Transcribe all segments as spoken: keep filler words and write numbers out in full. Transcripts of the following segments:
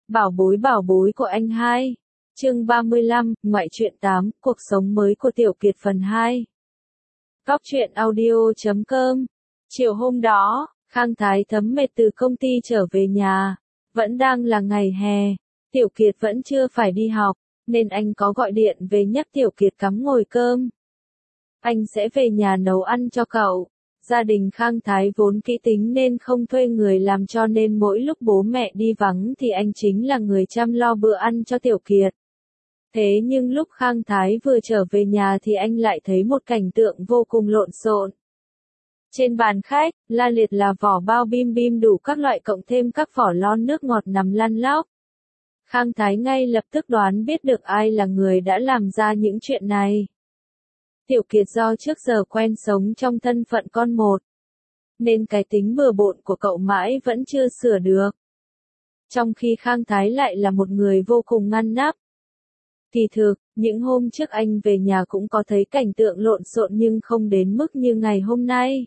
Bảo bối bảo bối của anh hai. Chương ba mươi lăm, ngoại truyện tám, cuộc sống mới của Tiểu Kiệt phần hai. Góc truyện audio chấm com. Chiều hôm đó, Khang Thái thấm mệt từ công ty trở về nhà. Vẫn đang là ngày hè. Tiểu Kiệt vẫn chưa phải đi học, nên anh có gọi điện về nhắc Tiểu Kiệt cắm ngồi cơm. Anh sẽ về nhà nấu ăn cho cậu. Gia đình Khang Thái vốn kỹ tính nên không thuê người làm, cho nên mỗi lúc bố mẹ đi vắng thì anh chính là người chăm lo bữa ăn cho Tiểu Kiệt. Thế nhưng lúc Khang Thái vừa trở về nhà thì anh lại thấy một cảnh tượng vô cùng lộn xộn. Trên bàn khách, la liệt là vỏ bao bim bim đủ các loại cộng thêm các vỏ lon nước ngọt nằm lăn lóc. Khang Thái ngay lập tức đoán biết được ai là người đã làm ra những chuyện này. Tiểu Kiệt do trước giờ quen sống trong thân phận con một, nên cái tính bừa bộn của cậu mãi vẫn chưa sửa được. Trong khi Khang Thái lại là một người vô cùng ngăn nắp. Kỳ thực, những hôm trước anh về nhà cũng có thấy cảnh tượng lộn xộn nhưng không đến mức như ngày hôm nay.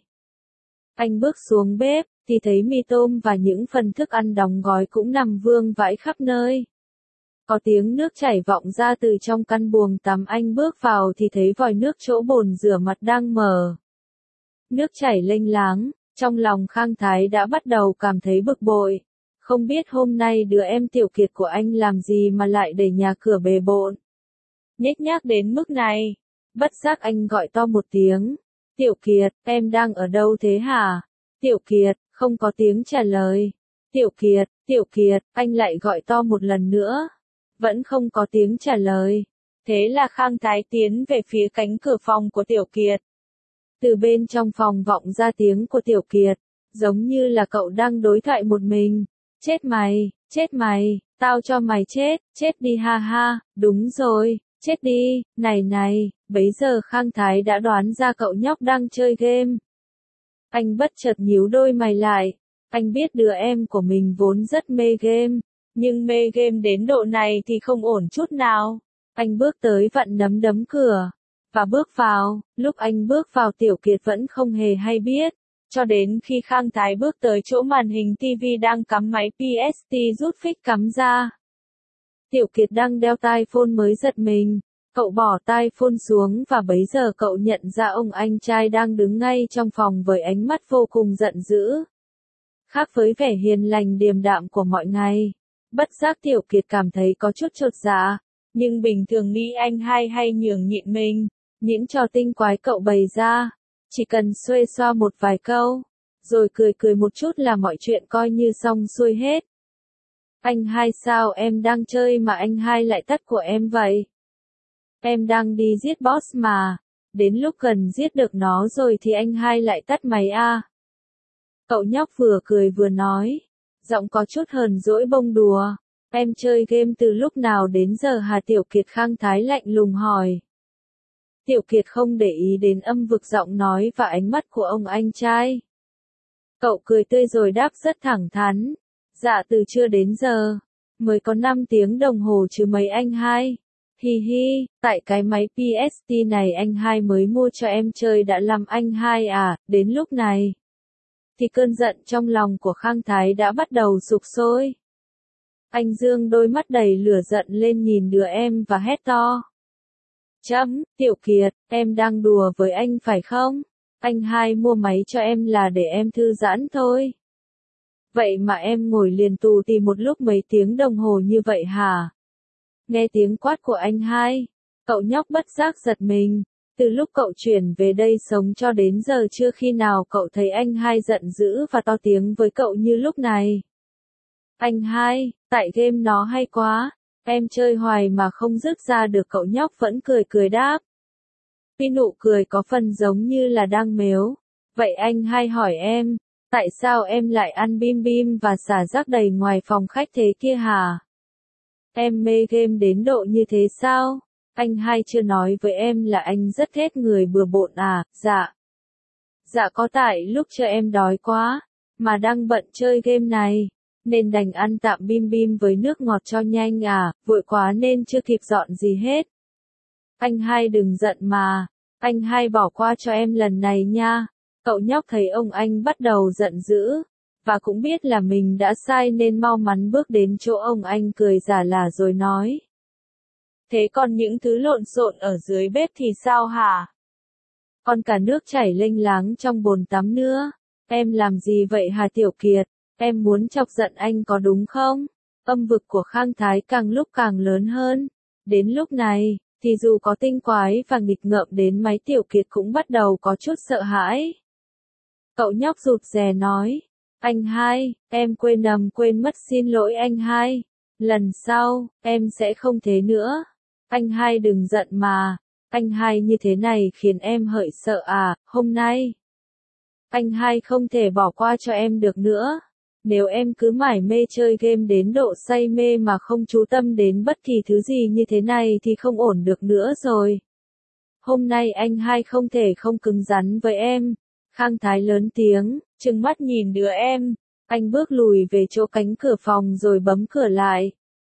Anh bước xuống bếp, thì thấy mì tôm và những phần thức ăn đóng gói cũng nằm vương vãi khắp nơi. Có tiếng nước chảy vọng ra từ trong căn buồng tắm, anh bước vào thì thấy vòi nước chỗ bồn rửa mặt đang mở. Nước chảy lênh láng, trong lòng Khang Thái đã bắt đầu cảm thấy bực bội. Không biết hôm nay đứa em Tiểu Kiệt của anh làm gì mà lại để nhà cửa bề bộn. Nhếch nhác đến mức này. Bất giác anh gọi to một tiếng. Tiểu Kiệt, em đang ở đâu thế hả? Tiểu Kiệt, không có tiếng trả lời. Tiểu Kiệt, Tiểu Kiệt, anh lại gọi to một lần nữa. Vẫn không có tiếng trả lời. Thế là Khang Thái tiến về phía cánh cửa phòng của Tiểu Kiệt. Từ bên trong phòng vọng ra tiếng của Tiểu Kiệt, giống như là cậu đang đối thoại một mình. Chết mày, chết mày, tao cho mày chết, chết đi ha ha, đúng rồi, chết đi, này này, bấy giờ Khang Thái đã đoán ra cậu nhóc đang chơi game. Anh bất chợt nhíu đôi mày lại, anh biết đứa em của mình vốn rất mê game, nhưng mê game đến độ này thì không ổn chút nào. Anh bước tới vặn nắm đấm cửa, và bước vào, lúc anh bước vào Tiểu Kiệt vẫn không hề hay biết. Cho đến khi Khang Thái bước tới chỗ màn hình ti vi đang cắm máy pê ét tê rút phích cắm ra. Tiểu Kiệt đang đeo tai phone mới giật mình. Cậu bỏ tai phone xuống và bấy giờ cậu nhận ra ông anh trai đang đứng ngay trong phòng với ánh mắt vô cùng giận dữ. Khác với vẻ hiền lành điềm đạm của mọi ngày, bất giác Tiểu Kiệt cảm thấy có chút chột dạ. Nhưng bình thường nghĩ anh hai hay nhường nhịn mình, những trò tinh quái cậu bày ra. Chỉ cần xuê xoa một vài câu, rồi cười cười một chút là mọi chuyện coi như xong xuôi hết. Anh hai sao em đang chơi mà anh hai lại tắt của em vậy? Em đang đi giết boss mà, đến lúc gần giết được nó rồi thì anh hai lại tắt máy à? Cậu nhóc vừa cười vừa nói, giọng có chút hờn dỗi bông đùa. Em chơi game từ lúc nào đến giờ hả? Tiểu Kiệt Khang Thái lạnh lùng hỏi. Tiểu Kiệt không để ý đến âm vực giọng nói và ánh mắt của ông anh trai. Cậu cười tươi rồi đáp rất thẳng thắn. Dạ từ trưa đến giờ, mới có năm tiếng đồng hồ chứ mấy anh hai. Hi hi, tại cái máy pê ét tê này anh hai mới mua cho em chơi đã làm anh hai à, đến lúc này. Thì cơn giận trong lòng của Khang Thái đã bắt đầu sục sôi. Anh dương đôi mắt đầy lửa giận lên nhìn đứa em và hét to. Chấm, Tiểu Kiệt, em đang đùa với anh phải không? Anh hai mua máy cho em là để em thư giãn thôi. Vậy mà em ngồi liền tù tì một lúc mấy tiếng đồng hồ như vậy hả? Nghe tiếng quát của anh hai, cậu nhóc bất giác giật mình. Từ lúc cậu chuyển về đây sống cho đến giờ chưa khi nào cậu thấy anh hai giận dữ và to tiếng với cậu như lúc này. Anh hai, tại game nó hay quá. Em chơi hoài mà không dứt ra được, cậu nhóc vẫn cười cười đáp. Tuy nụ cười có phần giống như là đang mếu. Vậy anh hai hỏi em, tại sao em lại ăn bim bim và xả rác đầy ngoài phòng khách thế kia hả? Em mê game đến độ như thế sao? Anh hai chưa nói với em là anh rất ghét người bừa bộn à? Dạ. Dạ có tại lúc cho em đói quá, mà đang bận chơi game này. Nên đành ăn tạm bim bim với nước ngọt cho nhanh à, vội quá nên chưa kịp dọn gì hết. Anh hai đừng giận mà, anh hai bỏ qua cho em lần này nha. Cậu nhóc thấy ông anh bắt đầu giận dữ, và cũng biết là mình đã sai nên mau mắn bước đến chỗ ông anh cười giả lả rồi nói. Thế còn những thứ lộn xộn ở dưới bếp thì sao hả? Còn cả nước chảy lênh láng trong bồn tắm nữa. Em làm gì vậy hả Tiểu Kiệt? Em muốn chọc giận anh có đúng không? Âm vực của Khang Thái càng lúc càng lớn hơn. Đến lúc này, thì dù có tinh quái và nghịch ngợm đến mấy Tiểu Kiệt cũng bắt đầu có chút sợ hãi. Cậu nhóc rụt rè nói. Anh hai, em quên nầm quên mất xin lỗi anh hai. Lần sau, em sẽ không thế nữa. Anh hai đừng giận mà. Anh hai như thế này khiến em hỡi sợ à, hôm nay. Anh hai không thể bỏ qua cho em được nữa. Nếu em cứ mải mê chơi game đến độ say mê mà không chú tâm đến bất kỳ thứ gì như thế này thì không ổn được nữa rồi. Hôm nay anh hai không thể không cứng rắn với em. Khang Thái lớn tiếng, trừng mắt nhìn đứa em. Anh bước lùi về chỗ cánh cửa phòng rồi bấm cửa lại.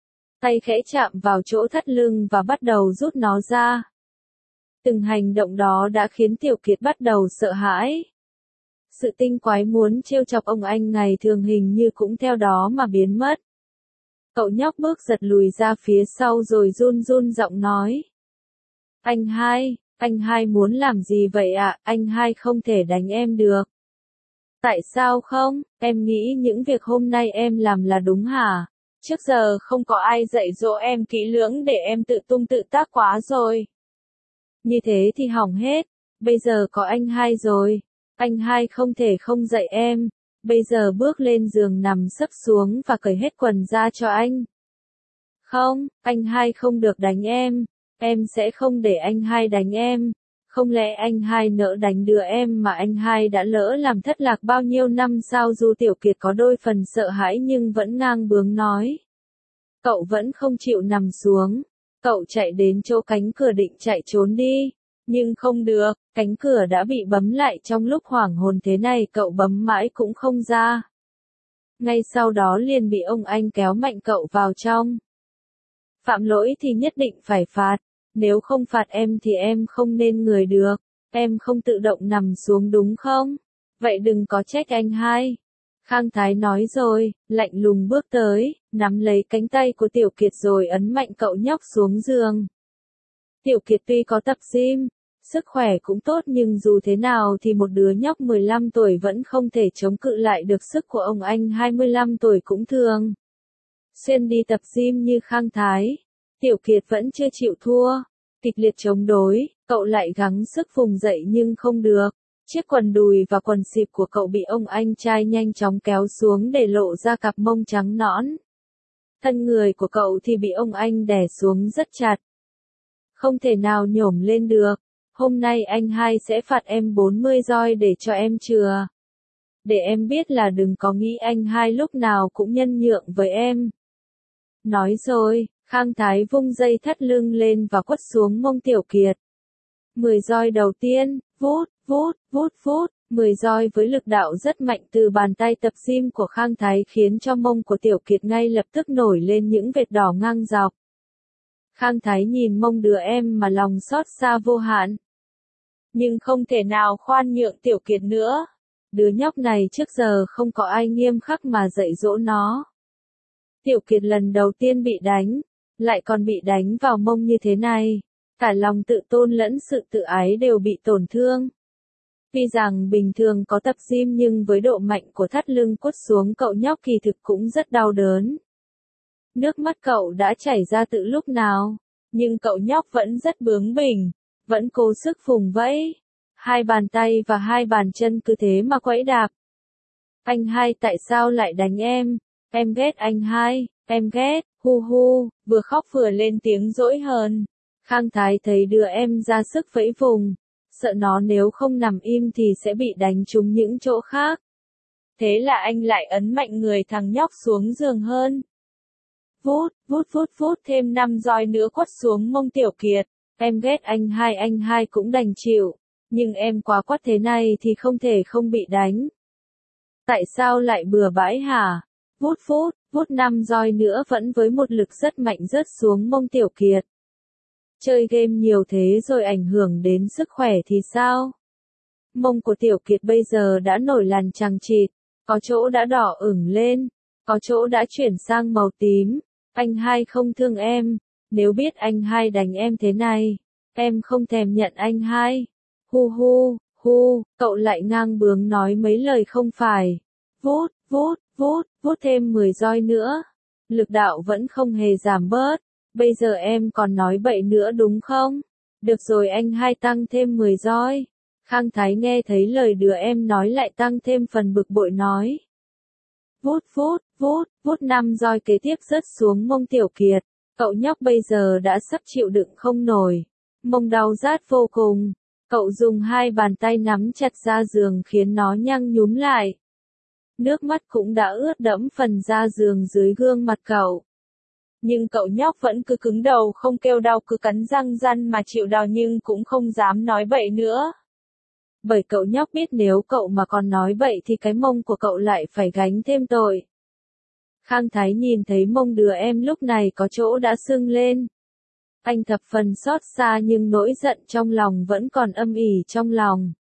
Tay khẽ chạm vào chỗ thắt lưng và bắt đầu rút nó ra. Từng hành động đó đã khiến Tiểu Kiệt bắt đầu sợ hãi. Sự tinh quái muốn trêu chọc ông anh ngày thường hình như cũng theo đó mà biến mất. Cậu nhóc bước giật lùi ra phía sau rồi run run giọng nói. Anh hai, anh hai muốn làm gì vậy ạ? À? Anh hai không thể đánh em được. Tại sao không? Em nghĩ những việc hôm nay em làm là đúng hả? Trước giờ không có ai dạy dỗ em kỹ lưỡng để em tự tung tự tác quá rồi. Như thế thì hỏng hết. Bây giờ có anh hai rồi. Anh hai không thể không dạy em. Bây giờ bước lên giường nằm sấp xuống và cởi hết quần ra cho anh. Không, anh hai không được đánh em. Em sẽ không để anh hai đánh em. Không lẽ anh hai nỡ đánh đứa em mà anh hai đã lỡ làm thất lạc bao nhiêu năm sao? Dù Tiểu Kiệt có đôi phần sợ hãi nhưng vẫn ngang bướng nói. Cậu vẫn không chịu nằm xuống. Cậu chạy đến chỗ cánh cửa định chạy trốn đi. Nhưng không được, cánh cửa đã bị bấm lại trong lúc hoảng hồn thế này cậu bấm mãi cũng không ra. Ngay sau đó liền bị ông anh kéo mạnh cậu vào trong. Phạm lỗi thì nhất định phải phạt. Nếu không phạt em thì em không nên người được. Em không tự động nằm xuống đúng không? Vậy đừng có trách anh hai. Khang Thái nói rồi, lạnh lùng bước tới, nắm lấy cánh tay của Tiểu Kiệt rồi ấn mạnh cậu nhóc xuống giường. Tiểu Kiệt tuy có tập gym, sức khỏe cũng tốt nhưng dù thế nào thì một đứa nhóc mười lăm tuổi vẫn không thể chống cự lại được sức của ông anh hai mươi lăm tuổi cũng thường. Xuyên đi tập gym như Khang Thái, Tiểu Kiệt vẫn chưa chịu thua. Kịch liệt chống đối, cậu lại gắng sức vùng dậy nhưng không được. Chiếc quần đùi và quần xịp của cậu bị ông anh trai nhanh chóng kéo xuống để lộ ra cặp mông trắng nõn. Thân người của cậu thì bị ông anh đè xuống rất chặt. Không thể nào nhổm lên được. Hôm nay anh hai sẽ phạt em bốn mươi roi để cho em chừa. Để em biết là đừng có nghĩ anh hai lúc nào cũng nhân nhượng với em. Nói rồi, Khang Thái vung dây thắt lưng lên và quất xuống mông Tiểu Kiệt. Mười roi đầu tiên, vút, vút, vút vút, mười roi với lực đạo rất mạnh từ bàn tay tập gym của Khang Thái khiến cho mông của Tiểu Kiệt ngay lập tức nổi lên những vệt đỏ ngang dọc. Khang Thái nhìn mông đứa em mà lòng xót xa vô hạn. Nhưng không thể nào khoan nhượng Tiểu Kiệt nữa. Đứa nhóc này trước giờ không có ai nghiêm khắc mà dạy dỗ nó. Tiểu Kiệt lần đầu tiên bị đánh, lại còn bị đánh vào mông như thế này. Cả lòng tự tôn lẫn sự tự ái đều bị tổn thương. Tuy rằng bình thường có tập gym nhưng với độ mạnh của thắt lưng quất xuống cậu nhóc kỳ thực cũng rất đau đớn. Nước mắt cậu đã chảy ra từ lúc nào, nhưng cậu nhóc vẫn rất bướng bỉnh, vẫn cố sức vùng vẫy. Hai bàn tay và hai bàn chân cứ thế mà quẫy đạp. Anh hai tại sao lại đánh em? Em ghét anh hai, em ghét, hu hu, vừa khóc vừa lên tiếng dỗi hờn. Khang Thái thấy đứa em ra sức vẫy vùng, sợ nó nếu không nằm im thì sẽ bị đánh trúng những chỗ khác. Thế là anh lại ấn mạnh người thằng nhóc xuống giường hơn. Vút, vút vút vút thêm năm roi nữa quất xuống mông Tiểu Kiệt. Em ghét anh hai anh hai cũng đành chịu, nhưng em quá quắt thế này thì không thể không bị đánh. Tại sao lại bừa bãi hả? Vút vút, vút năm roi nữa vẫn với một lực rất mạnh rớt xuống mông Tiểu Kiệt. Chơi game nhiều thế rồi ảnh hưởng đến sức khỏe thì sao? Mông của Tiểu Kiệt bây giờ đã nổi lằn chằng chịt, có chỗ đã đỏ ửng lên, có chỗ đã chuyển sang màu tím. Anh hai không thương em, nếu biết anh hai đánh em thế này, em không thèm nhận anh hai. Hu hu, hu, cậu lại ngang bướng nói mấy lời không phải. Vút, vút, vút, vút thêm mười roi nữa. Lực đạo vẫn không hề giảm bớt. Bây giờ em còn nói bậy nữa đúng không? Được rồi anh hai tăng thêm mười roi. Khang Thái nghe thấy lời đứa em nói lại tăng thêm phần bực bội nói. Vút vút, vút, vút năm roi kế tiếp rớt xuống mông Tiểu Kiệt. Cậu nhóc bây giờ đã sắp chịu đựng không nổi. Mông đau rát vô cùng. Cậu dùng hai bàn tay nắm chặt da giường khiến nó nhăn nhúm lại. Nước mắt cũng đã ướt đẫm phần da giường dưới gương mặt cậu. Nhưng cậu nhóc vẫn cứ cứng đầu không kêu đau cứ cắn răng răn mà chịu đau nhưng cũng không dám nói bậy nữa. Bởi cậu nhóc biết nếu cậu mà còn nói bậy thì cái mông của cậu lại phải gánh thêm tội. Khang Thái nhìn thấy mông đứa em lúc này có chỗ đã sưng lên. Anh thập phần xót xa nhưng nỗi giận trong lòng vẫn còn âm ỉ trong lòng.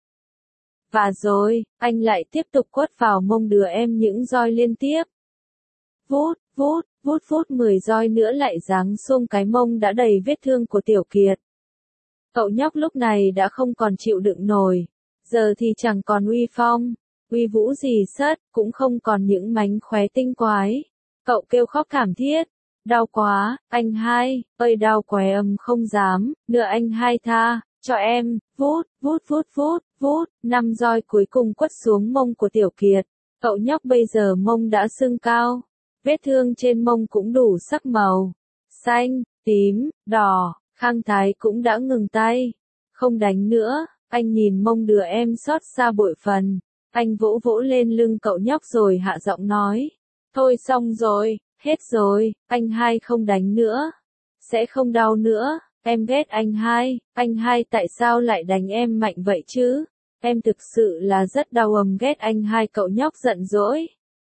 Và rồi, anh lại tiếp tục quất vào mông đứa em những roi liên tiếp. Vút, vút, vút vút mười roi nữa lại giáng xuống cái mông đã đầy vết thương của Tiểu Kiệt. Cậu nhóc lúc này đã không còn chịu đựng nổi. Giờ thì chẳng còn uy phong, uy vũ gì sất, cũng không còn những mánh khóe tinh quái. Cậu kêu khóc thảm thiết. Đau quá, anh hai, ơi đau quá em không dám, nữa anh hai tha, cho em, vút, vút vút vút, vút, năm roi cuối cùng quất xuống mông của Tiểu Kiệt. Cậu nhóc bây giờ mông đã sưng cao, vết thương trên mông cũng đủ sắc màu, xanh, tím, đỏ, Khang Thái cũng đã ngừng tay, không đánh nữa, anh nhìn mông đứa em xót xa bội phần, anh vỗ vỗ lên lưng cậu nhóc rồi hạ giọng nói, thôi xong rồi. Hết rồi, anh hai không đánh nữa. Sẽ không đau nữa, em ghét anh hai, anh hai tại sao lại đánh em mạnh vậy chứ? Em thực sự là rất đau ầm ghét anh hai cậu nhóc giận dỗi.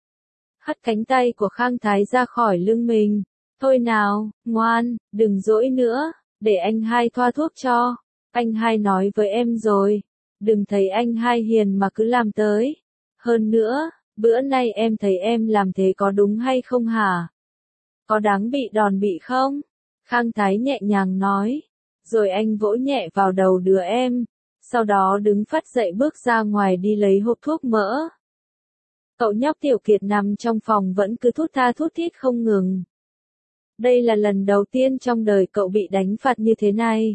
Hất cánh tay của Khang Thái ra khỏi lưng mình. Thôi nào, ngoan, đừng dỗi nữa, để anh hai thoa thuốc cho. Anh hai nói với em rồi, đừng thấy anh hai hiền mà cứ làm tới. Hơn nữa, bữa nay em thấy em làm thế có đúng hay không hả? Có đáng bị đòn bị không? Khang Thái nhẹ nhàng nói. Rồi anh vỗ nhẹ vào đầu đứa em. Sau đó đứng phắt dậy bước ra ngoài đi lấy hộp thuốc mỡ. Cậu nhóc Tiểu Kiệt nằm trong phòng vẫn cứ thút tha thút thít không ngừng. Đây là lần đầu tiên trong đời cậu bị đánh phạt như thế này.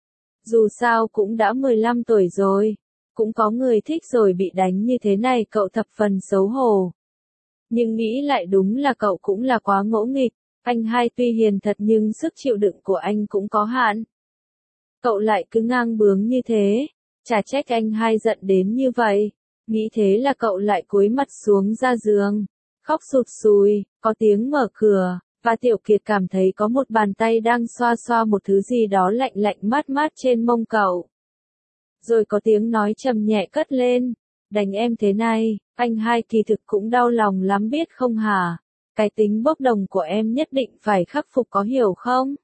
Dù sao cũng đã mười lăm tuổi rồi. Cũng có người thích rồi bị đánh như thế này cậu thập phần xấu hổ. Nhưng nghĩ lại đúng là cậu cũng là quá ngỗ nghịch, anh hai tuy hiền thật nhưng sức chịu đựng của anh cũng có hạn. Cậu lại cứ ngang bướng như thế, chả trách anh hai giận đến như vậy. Nghĩ thế là cậu lại cúi mặt xuống ra giường, khóc sụt sùi, có tiếng mở cửa, và Tiểu Kiệt cảm thấy có một bàn tay đang xoa xoa một thứ gì đó lạnh lạnh mát mát trên mông cậu. Rồi có tiếng nói trầm nhẹ cất lên, đánh em thế này, anh hai kỳ thực cũng đau lòng lắm biết không hả? Cái tính bốc đồng của em nhất định phải khắc phục có hiểu không?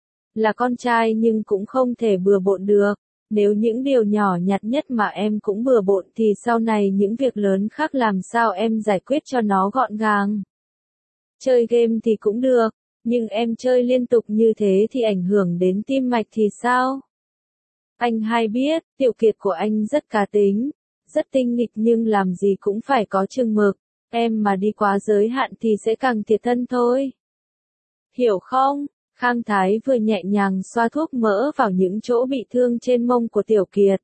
Là con trai nhưng cũng không thể bừa bộn được, nếu những điều nhỏ nhặt nhất mà em cũng bừa bộn thì sau này những việc lớn khác làm sao em giải quyết cho nó gọn gàng. Chơi game thì cũng được, nhưng em chơi liên tục như thế thì ảnh hưởng đến tim mạch thì sao? Anh hai biết, Tiểu Kiệt của anh rất cá tính, rất tinh nghịch nhưng làm gì cũng phải có chừng mực, em mà đi quá giới hạn thì sẽ càng thiệt thân thôi. Hiểu không? Khang Thái vừa nhẹ nhàng xoa thuốc mỡ vào những chỗ bị thương trên mông của Tiểu Kiệt.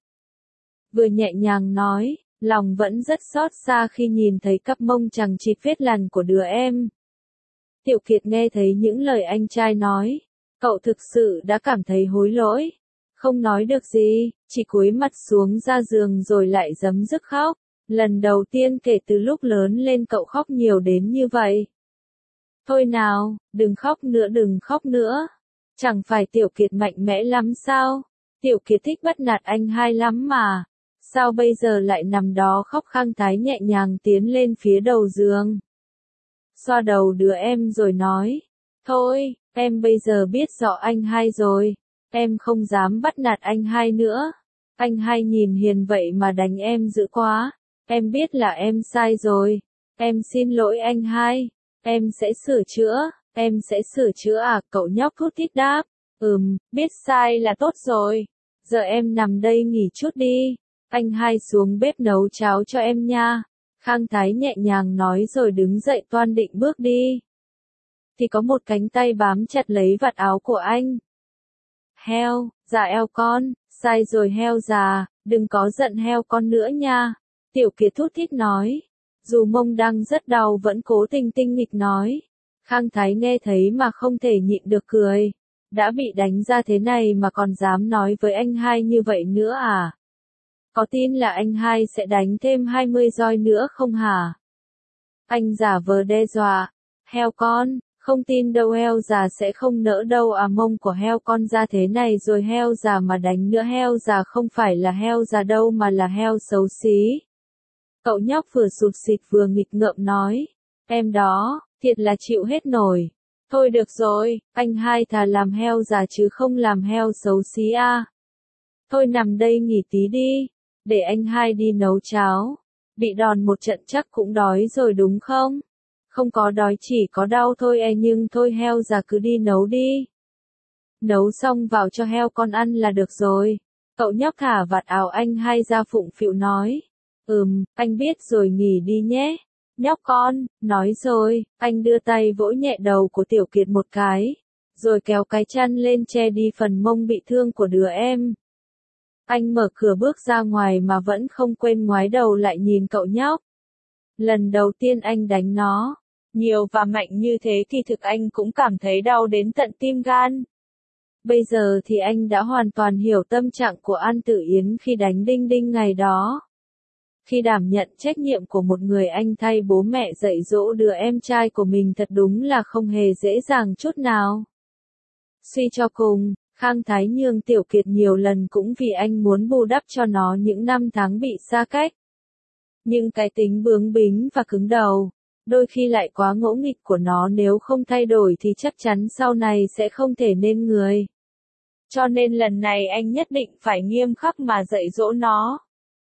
Vừa nhẹ nhàng nói, lòng vẫn rất xót xa khi nhìn thấy cặp mông chằng chịt vết lằn của đứa em. Tiểu Kiệt nghe thấy những lời anh trai nói, cậu thực sự đã cảm thấy hối lỗi. Không nói được gì, chỉ cúi mặt xuống ra giường rồi lại giấm dứt khóc. Lần đầu tiên kể từ lúc lớn lên cậu khóc nhiều đến như vậy. Thôi nào, đừng khóc nữa đừng khóc nữa. Chẳng phải Tiểu Kiệt mạnh mẽ lắm sao? Tiểu Kiệt thích bắt nạt anh hai lắm mà. Sao bây giờ lại nằm đó khóc? Khang Thái nhẹ nhàng tiến lên phía đầu giường. Xoa đầu đứa em rồi nói. Thôi, em bây giờ biết rõ anh hai rồi. Em không dám bắt nạt anh hai nữa. Anh hai nhìn hiền vậy mà đánh em dữ quá. Em biết là em sai rồi. Em xin lỗi anh hai. Em sẽ sửa chữa, em sẽ sửa chữa à, cậu nhóc thút thít đáp. Ừm, biết sai là tốt rồi. Giờ em nằm đây nghỉ chút đi. Anh hai xuống bếp nấu cháo cho em nha. Khang Thái nhẹ nhàng nói rồi đứng dậy toan định bước đi. Thì có một cánh tay bám chặt lấy vạt áo của anh. Heo, dạ eo con, sai rồi heo già, đừng có giận heo con nữa nha. Tiểu Kiệt thút thít nói. Dù mông đang rất đau vẫn cố tình tinh nghịch nói. Khang Thái nghe thấy mà không thể nhịn được cười. Đã bị đánh ra thế này mà còn dám nói với anh hai như vậy nữa à? Có tin là anh hai sẽ đánh thêm hai mươi roi nữa không hả? Anh giả vờ đe dọa. Heo con, không tin đâu, heo già sẽ không nỡ đâu à, mông của heo con ra thế này rồi heo già mà đánh nữa, heo già không phải là heo già đâu mà là heo xấu xí. Cậu nhóc vừa sụt sịt vừa nghịch ngợm nói. Em đó, thiệt là chịu hết nổi. Thôi được rồi, anh hai thà làm heo già chứ không làm heo xấu xí à. Thôi nằm đây nghỉ tí đi, để anh hai đi nấu cháo. Bị đòn một trận chắc cũng đói rồi đúng không? Không có đói, chỉ có đau thôi e, nhưng thôi heo già cứ đi nấu đi. Nấu xong vào cho heo con ăn là được rồi. Cậu nhóc thả vạt áo anh hai ra phụng phịu nói. Ừm, anh biết rồi, nghỉ đi nhé. Nhóc con, nói rồi, anh đưa tay vỗ nhẹ đầu của Tiểu Kiệt một cái, rồi kéo cái chăn lên che đi phần mông bị thương của đứa em. Anh mở cửa bước ra ngoài mà vẫn không quên ngoái đầu lại nhìn cậu nhóc. Lần đầu tiên anh đánh nó nhiều và mạnh như thế thì thực anh cũng cảm thấy đau đến tận tim gan. Bây giờ thì anh đã hoàn toàn hiểu tâm trạng của An Tử Yến khi đánh Đinh Đinh ngày đó. Khi đảm nhận trách nhiệm của một người anh thay bố mẹ dạy dỗ đứa em trai của mình thật đúng là không hề dễ dàng chút nào. Suy cho cùng, Khang Thái nhường Tiểu Kiệt nhiều lần cũng vì anh muốn bù đắp cho nó những năm tháng bị xa cách. Nhưng cái tính bướng bính và cứng đầu, đôi khi lại quá ngỗ nghịch của nó, nếu không thay đổi thì chắc chắn sau này sẽ không thể nên người. Cho nên lần này anh nhất định phải nghiêm khắc mà dạy dỗ nó.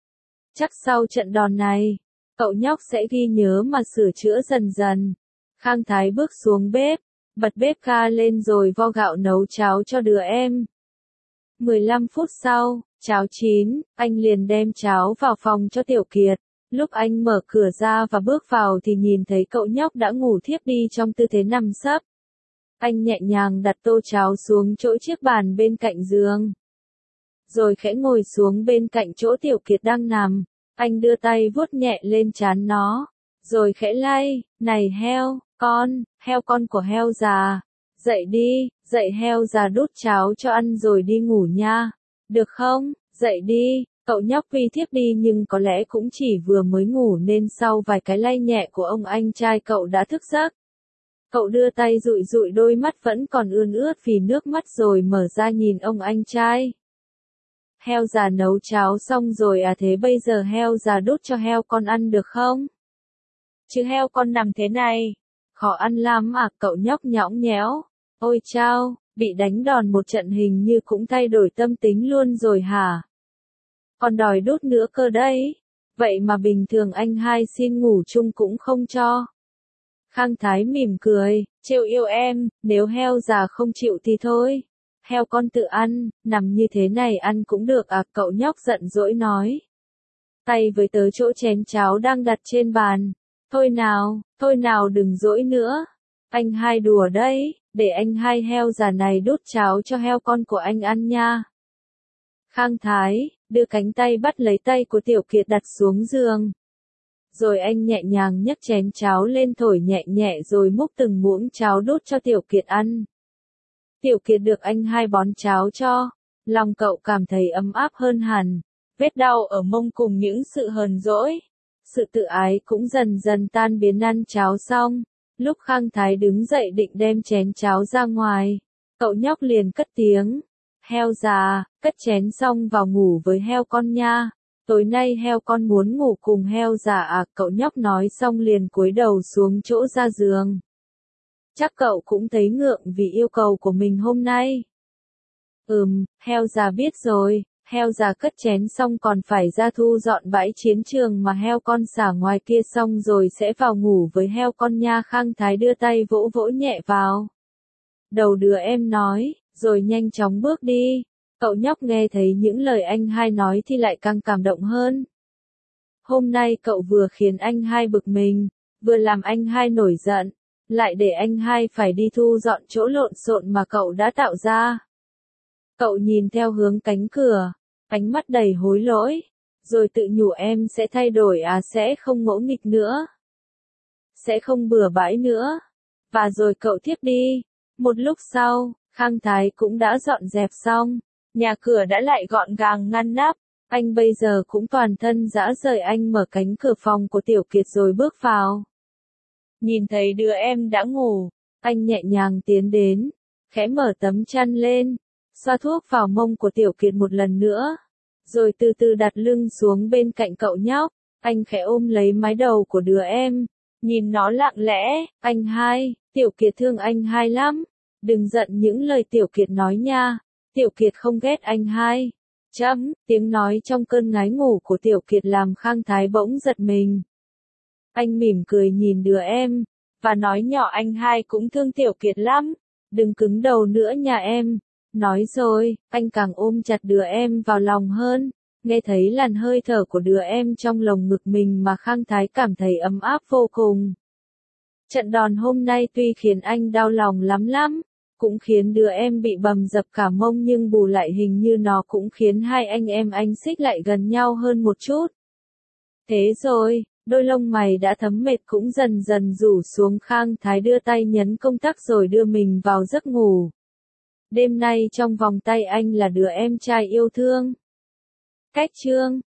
Chắc sau trận đòn này, cậu nhóc sẽ ghi nhớ mà sửa chữa dần dần. Khang Thái bước xuống bếp, bật bếp ga lên rồi vo gạo nấu cháo cho đứa em. mười lăm phút sau, cháo chín, anh liền đem cháo vào phòng cho Tiểu Kiệt. Lúc anh mở cửa ra và bước vào thì nhìn thấy cậu nhóc đã ngủ thiếp đi trong tư thế nằm sấp. Anh nhẹ nhàng đặt tô cháo xuống chỗ chiếc bàn bên cạnh giường, rồi khẽ ngồi xuống bên cạnh chỗ Tiểu Kiệt đang nằm. Anh đưa tay vuốt nhẹ lên trán nó, rồi khẽ lay. Này heo, con, heo con của heo già, dậy đi, dậy heo già, đút cháo cho ăn rồi đi ngủ nha. Được không, dậy đi. Cậu nhóc tuy thiếp đi nhưng có lẽ cũng chỉ vừa mới ngủ nên sau vài cái lay nhẹ của ông anh trai cậu đã thức giấc. Cậu đưa tay dụi dụi đôi mắt vẫn còn ươn ướt vì nước mắt rồi mở ra nhìn ông anh trai. Heo già nấu cháo xong rồi à, thế bây giờ heo già đút cho heo con ăn được không? Chứ heo con nằm thế này, khó ăn lắm à, cậu nhóc nhõng nhẽo. Ôi chao, bị đánh đòn một trận hình như cũng thay đổi tâm tính luôn rồi hả? Còn đòi đút nữa cơ đấy. Vậy mà bình thường anh hai xin ngủ chung cũng không cho. Khang Thái mỉm cười, trêu yêu em, nếu heo già không chịu thì thôi. Heo con tự ăn, nằm như thế này ăn cũng được à, cậu nhóc giận dỗi nói. Tay với tớ chỗ chén cháo đang đặt trên bàn. Thôi nào, thôi nào đừng dỗi nữa. Anh hai đùa đấy, để anh hai heo già này đút cháo cho heo con của anh ăn nha. Khang Thái đưa cánh tay bắt lấy tay của Tiểu Kiệt đặt xuống giường. Rồi anh nhẹ nhàng nhấc chén cháo lên thổi nhẹ nhẹ rồi múc từng muỗng cháo đút cho Tiểu Kiệt ăn. Tiểu Kiệt được anh hai bón cháo cho, lòng cậu cảm thấy ấm áp hơn hẳn. Vết đau ở mông cùng những sự hờn dỗi, sự tự ái cũng dần dần tan biến. Ăn cháo xong, lúc Khang Thái đứng dậy định đem chén cháo ra ngoài, cậu nhóc liền cất tiếng. Heo già, cất chén xong vào ngủ với heo con nha. Tối nay heo con muốn ngủ cùng heo già à, cậu nhóc nói xong liền cúi đầu xuống chỗ ra giường. Chắc cậu cũng thấy ngượng vì yêu cầu của mình hôm nay. Ừm, heo già biết rồi, Heo già cất chén xong còn phải ra thu dọn bãi chiến trường mà heo con xả ngoài kia xong rồi sẽ vào ngủ với heo con nha. Khang Thái đưa tay vỗ vỗ nhẹ vào đầu đứa em nói, rồi nhanh chóng bước đi. Cậu nhóc nghe thấy những lời anh hai nói thì lại càng cảm động hơn. Hôm nay cậu vừa khiến anh hai bực mình, vừa làm anh hai nổi giận, lại để anh hai phải đi thu dọn chỗ lộn xộn mà cậu đã tạo ra. Cậu nhìn theo hướng cánh cửa, ánh mắt đầy hối lỗi, rồi tự nhủ em sẽ thay đổi à, sẽ không ngỗ nghịch nữa, sẽ không bừa bãi nữa. Và rồi cậu tiếp đi. Một lúc sau, Khang Thái cũng đã dọn dẹp xong, nhà cửa đã lại gọn gàng ngăn nắp. Anh bây giờ cũng toàn thân rã rời. Anh mở cánh cửa phòng của Tiểu Kiệt rồi bước vào. Nhìn thấy đứa em đã ngủ, anh nhẹ nhàng tiến đến, khẽ mở tấm chăn lên, xoa thuốc vào mông của Tiểu Kiệt một lần nữa, rồi từ từ đặt lưng xuống bên cạnh cậu nhóc. Anh khẽ ôm lấy mái đầu của đứa em, nhìn nó lặng lẽ, anh hai, Tiểu Kiệt thương anh hai lắm, đừng giận những lời Tiểu Kiệt nói nha, Tiểu Kiệt không ghét anh hai. Chấm, tiếng nói trong cơn ngái ngủ của Tiểu Kiệt làm Khang Thái bỗng giật mình. Anh mỉm cười nhìn đứa em, và nói nhỏ anh hai cũng thương Tiểu Kiệt lắm, đừng cứng đầu nữa nhà em. Nói rồi, anh càng ôm chặt đứa em vào lòng hơn, nghe thấy làn hơi thở của đứa em trong lồng ngực mình mà Khang Thái cảm thấy ấm áp vô cùng. Trận đòn hôm nay tuy khiến anh đau lòng lắm lắm, cũng khiến đứa em bị bầm dập cả mông, nhưng bù lại hình như nó cũng khiến hai anh em anh xích lại gần nhau hơn một chút. Thế rồi, đôi lông mày đã thấm mệt cũng dần dần rủ xuống. Khang Thái đưa tay nhấn công tắc rồi đưa mình vào giấc ngủ. Đêm nay trong vòng tay anh là đứa em trai yêu thương. Cách chương